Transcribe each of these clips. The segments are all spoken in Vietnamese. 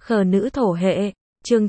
Khờ nữ thổ hệ, chương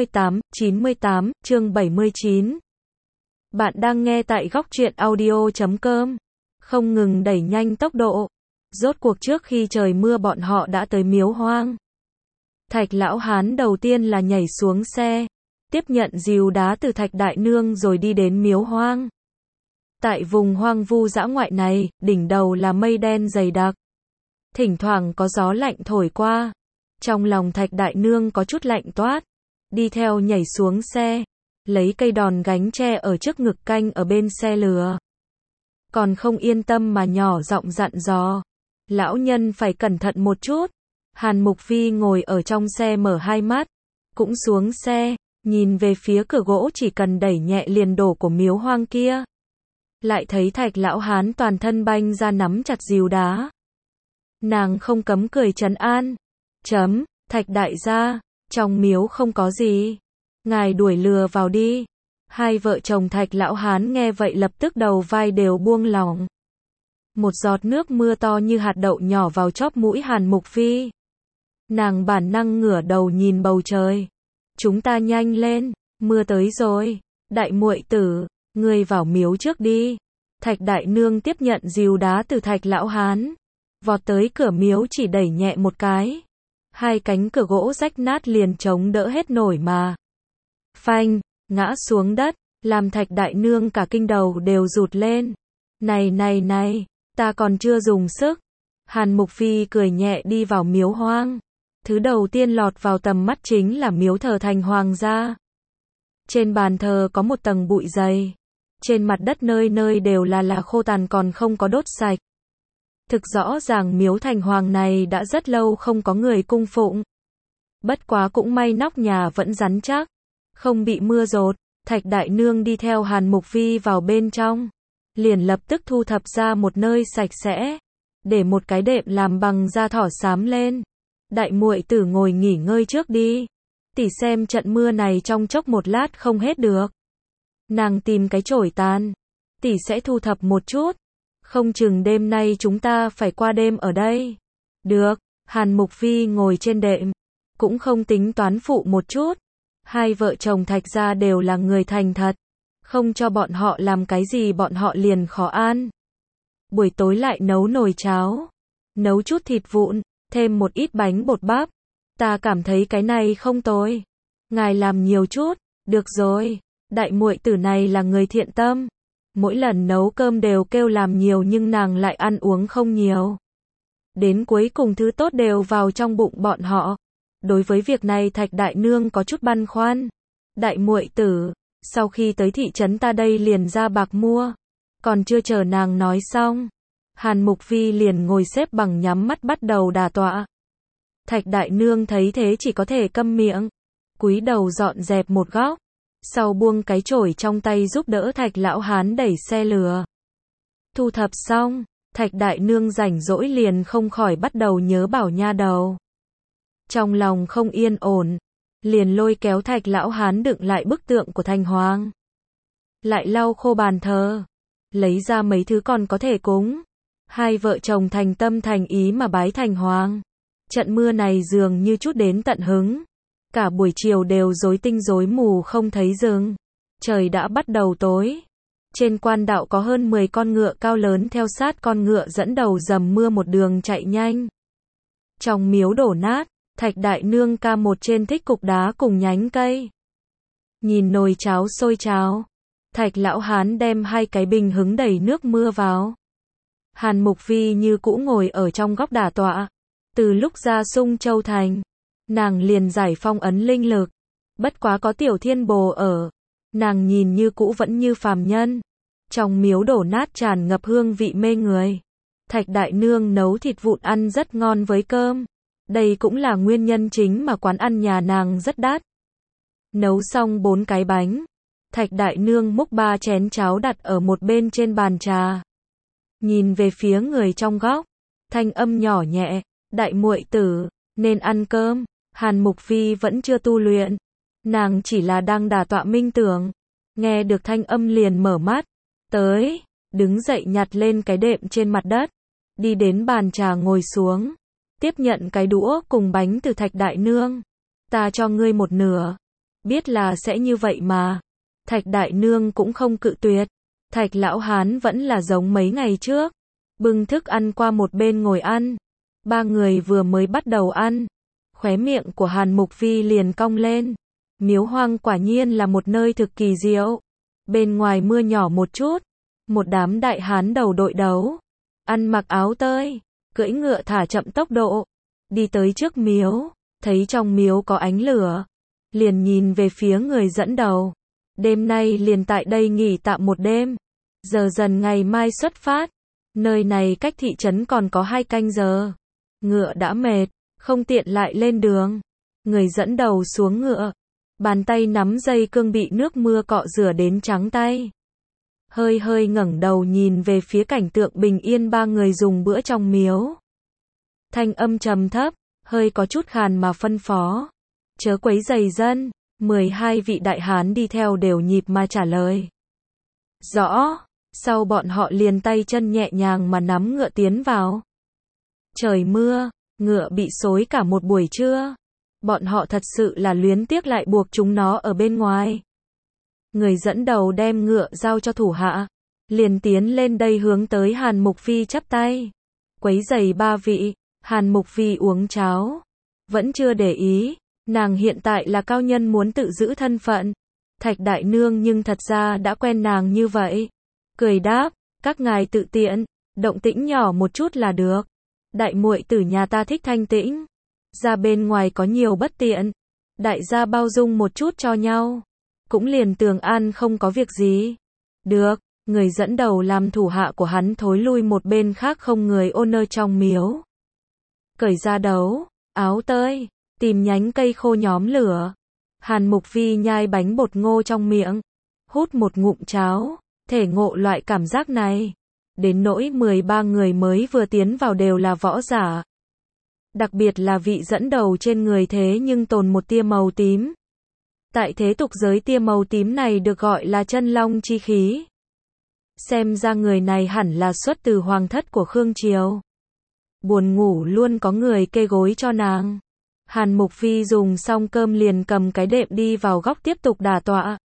98, chương 79. Bạn đang nghe tại góc truyện audio.com. Không ngừng đẩy nhanh tốc độ. Rốt cuộc trước khi trời mưa bọn họ đã tới miếu hoang. Thạch lão hán đầu tiên là nhảy xuống xe, tiếp nhận rìu đá từ Thạch đại nương rồi đi đến miếu hoang. Tại vùng hoang vu dã ngoại này, đỉnh đầu là mây đen dày đặc. Thỉnh thoảng có gió lạnh thổi qua. Trong lòng Thạch đại nương có chút lạnh toát. Đi theo nhảy xuống xe, lấy cây đòn gánh tre ở trước ngực canh ở bên xe lừa. Còn không yên tâm mà nhỏ giọng dặn dò. Lão nhân phải cẩn thận một chút. Hàn Mục Phi ngồi ở trong xe mở hai mắt, cũng xuống xe, nhìn về phía cửa gỗ chỉ cần đẩy nhẹ liền đổ của miếu hoang kia. Lại thấy Thạch lão hán toàn thân banh ra nắm chặt rìu đá. Nàng không cấm cười trấn an. Thạch đại gia, trong miếu không có gì. Ngài đuổi lừa vào đi. Hai vợ chồng Thạch lão hán nghe vậy lập tức đầu vai đều buông lỏng. Một giọt nước mưa to như hạt đậu nhỏ vào chóp mũi Hàn Mục Phi. Nàng bản năng ngửa đầu nhìn bầu trời. Chúng ta nhanh lên, mưa tới rồi. Đại muội tử, ngươi vào miếu trước đi. Thạch đại nương tiếp nhận rìu đá từ Thạch lão hán. Vọt tới cửa miếu chỉ đẩy nhẹ một cái. Hai cánh cửa gỗ rách nát liền chống đỡ hết nổi mà. Phanh, ngã xuống đất, làm Thạch đại nương cả kinh đầu đều rụt lên. Này, ta còn chưa dùng sức. Hàn Mục Phi cười nhẹ đi vào miếu hoang. Thứ đầu tiên lọt vào tầm mắt chính là miếu thờ Thành Hoàng gia. Trên bàn thờ có một tầng bụi dày. Trên mặt đất nơi nơi đều là khô tàn còn không có đốt sạch. Thực rõ ràng miếu Thành Hoàng này đã rất lâu không có người cung phụng. Bất quá cũng may nóc nhà vẫn rắn chắc, không bị mưa dột. Thạch đại nương đi theo Hàn Mục Phi vào bên trong, liền lập tức thu thập ra một nơi sạch sẽ, để một cái đệm làm bằng da thỏ xám lên. Đại muội tử ngồi nghỉ ngơi trước đi, tỷ xem trận mưa này trong chốc một lát không hết được. Nàng tìm cái chổi tàn, tỷ sẽ thu thập một chút. Không chừng đêm nay chúng ta phải qua đêm ở đây. Được, Hàn Mục Phi ngồi trên đệm, cũng không tính toán phụ một chút. Hai vợ chồng Thạch gia đều là người thành thật, không cho bọn họ làm cái gì bọn họ liền khó an. Buổi tối lại nấu nồi cháo, nấu chút thịt vụn, thêm một ít bánh bột bắp. Ta cảm thấy cái này không tồi. Ngài làm nhiều chút, được rồi. Đại muội tử này là người thiện tâm. Mỗi lần nấu cơm đều kêu làm nhiều nhưng nàng lại ăn uống không nhiều. Đến cuối cùng thứ tốt đều vào trong bụng bọn họ. Đối với việc này Thạch đại nương có chút băn khoăn. Đại muội tử, sau khi tới thị trấn ta đây liền ra bạc mua. Còn chưa chờ nàng nói xong, Hàn Mục Phi liền ngồi xếp bằng nhắm mắt bắt đầu đả tọa. Thạch đại nương thấy thế chỉ có thể câm miệng, cúi đầu dọn dẹp một góc. Sau buông cái chổi trong tay giúp đỡ Thạch lão hán đẩy xe lừa. Thu thập xong, Thạch đại nương rảnh rỗi liền không khỏi bắt đầu nhớ Bảo nha đầu. Trong lòng không yên ổn, liền lôi kéo Thạch lão hán đựng lại bức tượng của Thành Hoàng. Lại lau khô bàn thờ, lấy ra mấy thứ còn có thể cúng. Hai vợ chồng thành tâm thành ý mà bái Thành Hoàng. Trận mưa này dường như chút đến tận hứng. Cả buổi chiều đều rối tinh rối mù không thấy dừng. Trời đã bắt đầu tối. Trên quan đạo có hơn 10 con ngựa cao lớn theo sát con ngựa dẫn đầu dầm mưa một đường chạy nhanh. Trong miếu đổ nát, Thạch đại nương ca một trên thích cục đá cùng nhánh cây. Nhìn nồi cháo sôi trào, Thạch lão hán đem hai cái bình hứng đầy nước mưa vào. Hàn Mục Phi như cũ ngồi ở trong góc đả tọa. Từ lúc ra Sung Châu Thành, nàng liền giải phong ấn linh lực. Bất quá có Tiểu Thiên Bồ ở, nàng nhìn như cũ vẫn như phàm nhân. Trong miếu đổ nát tràn ngập hương vị mê người. Thạch đại nương nấu thịt vụn ăn rất ngon với cơm. Đây cũng là nguyên nhân chính mà quán ăn nhà nàng rất đắt. Nấu xong 4 cái bánh, Thạch đại nương múc 3 chén cháo đặt ở một bên trên bàn trà. Nhìn về phía người trong góc, thanh âm nhỏ nhẹ, đại muội tử, nên ăn cơm. Hàn Mục Phi vẫn chưa tu luyện, nàng chỉ là đang đả tọa minh tưởng. Nghe được thanh âm liền mở mắt, tới, đứng dậy nhặt lên cái đệm trên mặt đất, đi đến bàn trà ngồi xuống, tiếp nhận cái đũa cùng bánh từ Thạch đại nương. ta cho ngươi một nửa. Biết là sẽ như vậy mà. Thạch đại nương cũng không cự tuyệt. Thạch lão hán vẫn là giống mấy ngày trước. Bưng thức ăn qua một bên ngồi ăn. Ba người vừa mới bắt đầu ăn. Khóe miệng của Hàn Mục Vi liền cong lên. Miếu hoang quả nhiên là một nơi thực kỳ diệu. Bên ngoài mưa nhỏ một chút. Một đám đại hán đầu đội đấu. Ăn mặc áo tơi. Cưỡi ngựa thả chậm tốc độ. Đi tới trước miếu. Thấy trong miếu có ánh lửa. Liền nhìn về phía người dẫn đầu. Đêm nay liền tại đây nghỉ tạm một đêm. Giờ dần ngày mai xuất phát. Nơi này cách thị trấn còn có 2 canh giờ. Ngựa đã mệt, không tiện lại lên đường. Người dẫn đầu xuống ngựa. Bàn tay nắm dây cương bị nước mưa cọ rửa đến trắng tay. Hơi hơi ngẩng đầu nhìn về phía cảnh tượng bình yên ba người dùng bữa trong miếu. Thanh âm trầm thấp, hơi có chút khàn mà phân phó. Chớ quấy rầy dân. 12 vị đại hán đi theo đều nhịp mà trả lời. Rõ. Sau bọn họ liền tay chân nhẹ nhàng mà nắm ngựa tiến vào. Trời mưa, ngựa bị xối cả một buổi trưa. Bọn họ thật sự là luyến tiếc lại buộc chúng nó ở bên ngoài. Người dẫn đầu đem ngựa giao cho thủ hạ. Liền tiến lên đây hướng tới Hàn Mục Phi chắp tay. Quấy giày ba vị. Hàn Mục Phi uống cháo. Vẫn chưa để ý. Nàng hiện tại là cao nhân muốn tự giữ thân phận. Thạch đại nương nhưng thật ra đã quen nàng như vậy. Cười đáp, các ngài tự tiện, động tĩnh nhỏ một chút là được. Đại muội tử nhà ta thích thanh tĩnh. Ra bên ngoài có nhiều bất tiện. Đại gia bao dung một chút cho nhau. Cũng liền tường an không có việc gì. Được, người dẫn đầu làm thủ hạ của hắn thối lui một bên khác không người ôn nơ trong miếu. Cởi ra đấu, áo tơi, tìm nhánh cây khô nhóm lửa. Hàn Mục Vi nhai bánh bột ngô trong miệng. Hút một ngụm cháo. Thể ngộ loại cảm giác này. Đến nỗi 13 người mới vừa tiến vào đều là võ giả. Đặc biệt là vị dẫn đầu trên người thế nhưng tồn một tia màu tím. Tại thế tục giới tia màu tím này được gọi là chân long chi khí. Xem ra người này hẳn là xuất từ hoàng thất của Khương Triều. Buồn ngủ luôn có người kê gối cho nàng. Hàn Mục Phi dùng xong cơm liền cầm cái đệm đi vào góc tiếp tục đả tọa.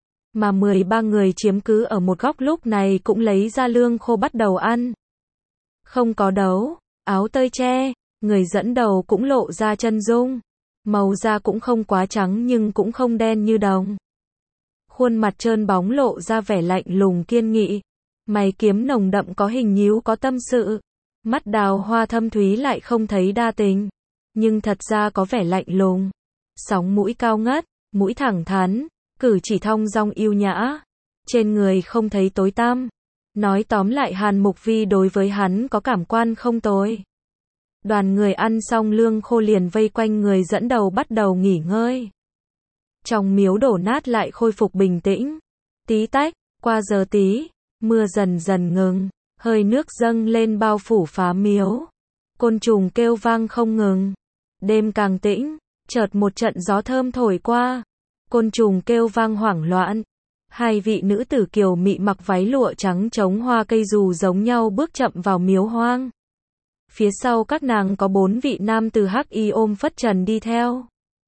Mà 13 người chiếm cứ ở một góc lúc này cũng lấy ra lương khô bắt đầu ăn. Không có đấu, áo tơi che, người dẫn đầu cũng lộ ra chân dung. Màu da cũng không quá trắng nhưng cũng không đen như đồng. Khuôn mặt trơn bóng lộ ra vẻ lạnh lùng kiên nghị. Mày kiếm nồng đậm có hình nhíu có tâm sự. Mắt đào hoa thâm thúy lại không thấy đa tình. Nhưng thật ra có vẻ lạnh lùng. Sóng mũi cao ngất, mũi thẳng thắn. Cử chỉ thong dong yêu nhã. Trên người không thấy tối tăm. Nói tóm lại Hàn Mục Vi đối với hắn có cảm quan không tồi. Đoàn người ăn xong lương khô liền vây quanh người dẫn đầu bắt đầu nghỉ ngơi. Trong miếu đổ nát lại khôi phục bình tĩnh. Tí tách, qua giờ tí, mưa dần dần ngừng. Hơi nước dâng lên bao phủ phá miếu. Côn trùng kêu vang không ngừng. Đêm càng tĩnh, chợt một trận gió thơm thổi qua. Côn trùng kêu vang hoảng loạn. 2 vị nữ tử kiều mị mặc váy lụa trắng trống hoa cây dù giống nhau bước chậm vào miếu hoang. Phía sau các nàng có 4 vị nam tử hắc y ôm phất trần đi theo.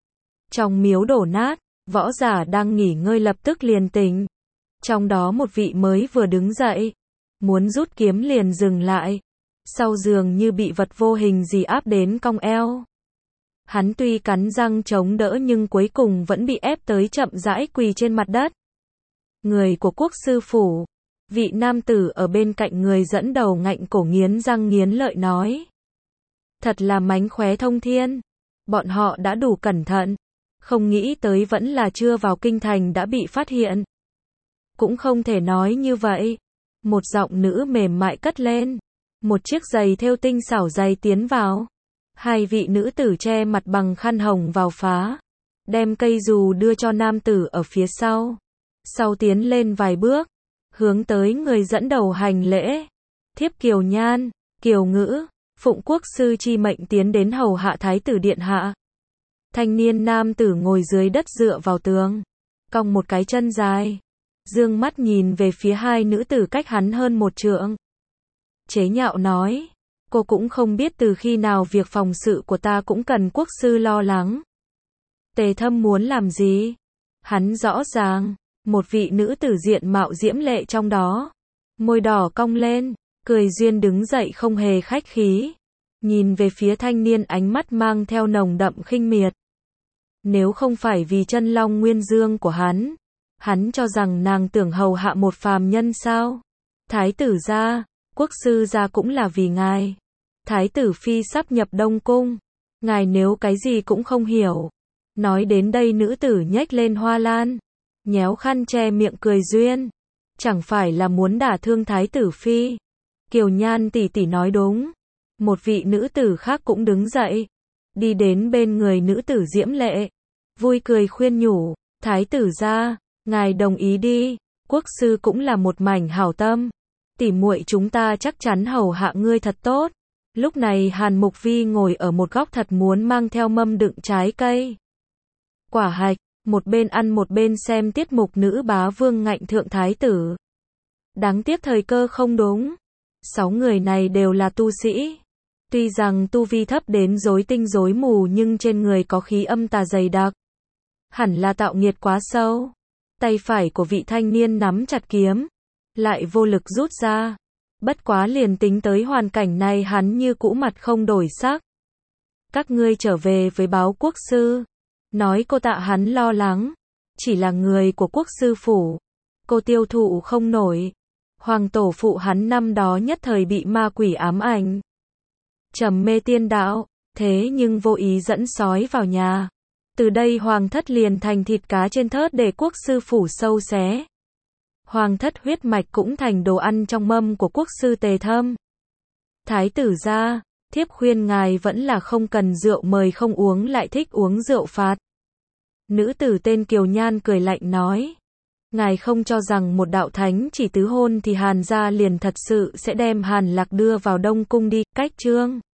Trong miếu đổ nát, võ giả đang nghỉ ngơi lập tức liền tỉnh. Trong đó một vị mới vừa đứng dậy. Muốn rút kiếm liền dừng lại. Sau giường như bị vật vô hình gì áp đến cong eo. Hắn tuy cắn răng chống đỡ nhưng cuối cùng vẫn bị ép tới chậm rãi quỳ trên mặt đất. Người của quốc sư phủ. Vị nam tử ở bên cạnh người dẫn đầu ngạnh cổ nghiến răng nghiến lợi nói. Thật là mánh khóe thông thiên. Bọn họ đã đủ cẩn thận. Không nghĩ tới vẫn là chưa vào kinh thành đã bị phát hiện. Cũng không thể nói như vậy. Một giọng nữ mềm mại cất lên. Một chiếc giày thêu tinh xảo giày tiến vào. 2 vị nữ tử che mặt bằng khăn hồng vào phá. Đem cây dù đưa cho nam tử ở phía sau. Sau tiến lên vài bước. Hướng tới người dẫn đầu hành lễ. Thiếp Kiều Nhan, Kiều Ngữ, phụng quốc sư chi mệnh tiến đến hầu hạ thái tử điện hạ. Thanh niên nam tử ngồi dưới đất dựa vào tường. Cong một cái chân dài. Dương mắt nhìn về phía 2 nữ tử cách hắn hơn 1 trượng. Chế nhạo nói. Cô cũng không biết từ khi nào việc phòng sự của ta cũng cần quốc sư lo lắng. Tề Thâm muốn làm gì? Hắn rõ ràng, một vị nữ tử diện mạo diễm lệ trong đó. Môi đỏ cong lên, cười duyên đứng dậy không hề khách khí. Nhìn về phía thanh niên ánh mắt mang theo nồng đậm khinh miệt. Nếu không phải vì chân long nguyên dương của hắn cho rằng nàng tưởng hầu hạ một phàm nhân sao? Thái tử gia, quốc sư gia cũng là vì ngài. Thái tử phi sắp nhập Đông Cung. Ngài nếu cái gì cũng không hiểu. Nói đến đây nữ tử nhếch lên hoa lan. Nhéo khăn che miệng cười duyên. Chẳng phải là muốn đả thương thái tử phi. Kiều Nhan tỷ tỷ nói đúng. Một vị nữ tử khác cũng đứng dậy. Đi đến bên người nữ tử diễm lệ. Vui cười khuyên nhủ. Thái tử gia, ngài đồng ý đi. Quốc sư cũng là một mảnh hảo tâm. Tỉ muội chúng ta chắc chắn hầu hạ ngươi thật tốt. Lúc này Hàn Mục Vi ngồi ở một góc thật muốn mang theo mâm đựng trái cây. Quả hạch, một bên ăn một bên xem tiết mục nữ bá vương ngạnh thượng thái tử. Đáng tiếc thời cơ không đúng. 6 người này đều là tu sĩ. Tuy rằng tu vi thấp đến rối tinh rối mù nhưng trên người có khí âm tà dày đặc. Hẳn là tạo nghiệt quá sâu. Tay phải của vị thanh niên nắm chặt kiếm, lại vô lực rút ra. Bất quá liền tính tới hoàn cảnh này hắn như cũ mặt không đổi sắc. Các ngươi trở về với báo quốc sư. Nói cô tạ hắn lo lắng. Chỉ là người của quốc sư phủ. Cô tiêu thụ không nổi. Hoàng tổ phụ hắn năm đó nhất thời bị ma quỷ ám ảnh. Trầm mê tiên đạo. Thế nhưng vô ý dẫn sói vào nhà. Từ đây hoàng thất liền thành thịt cá trên thớt để quốc sư phủ sâu xé. Hoàng thất huyết mạch cũng thành đồ ăn trong mâm của quốc sư Tề Thâm. Thái tử gia, thiếp khuyên ngài vẫn là không cần rượu mời không uống lại thích uống rượu phạt. Nữ tử tên Kiều Nhan cười lạnh nói. Ngài không cho rằng một đạo thánh chỉ tứ hôn thì Hàn gia liền thật sự sẽ đem Hàn Lạc đưa vào Đông Cung đi, cách chương.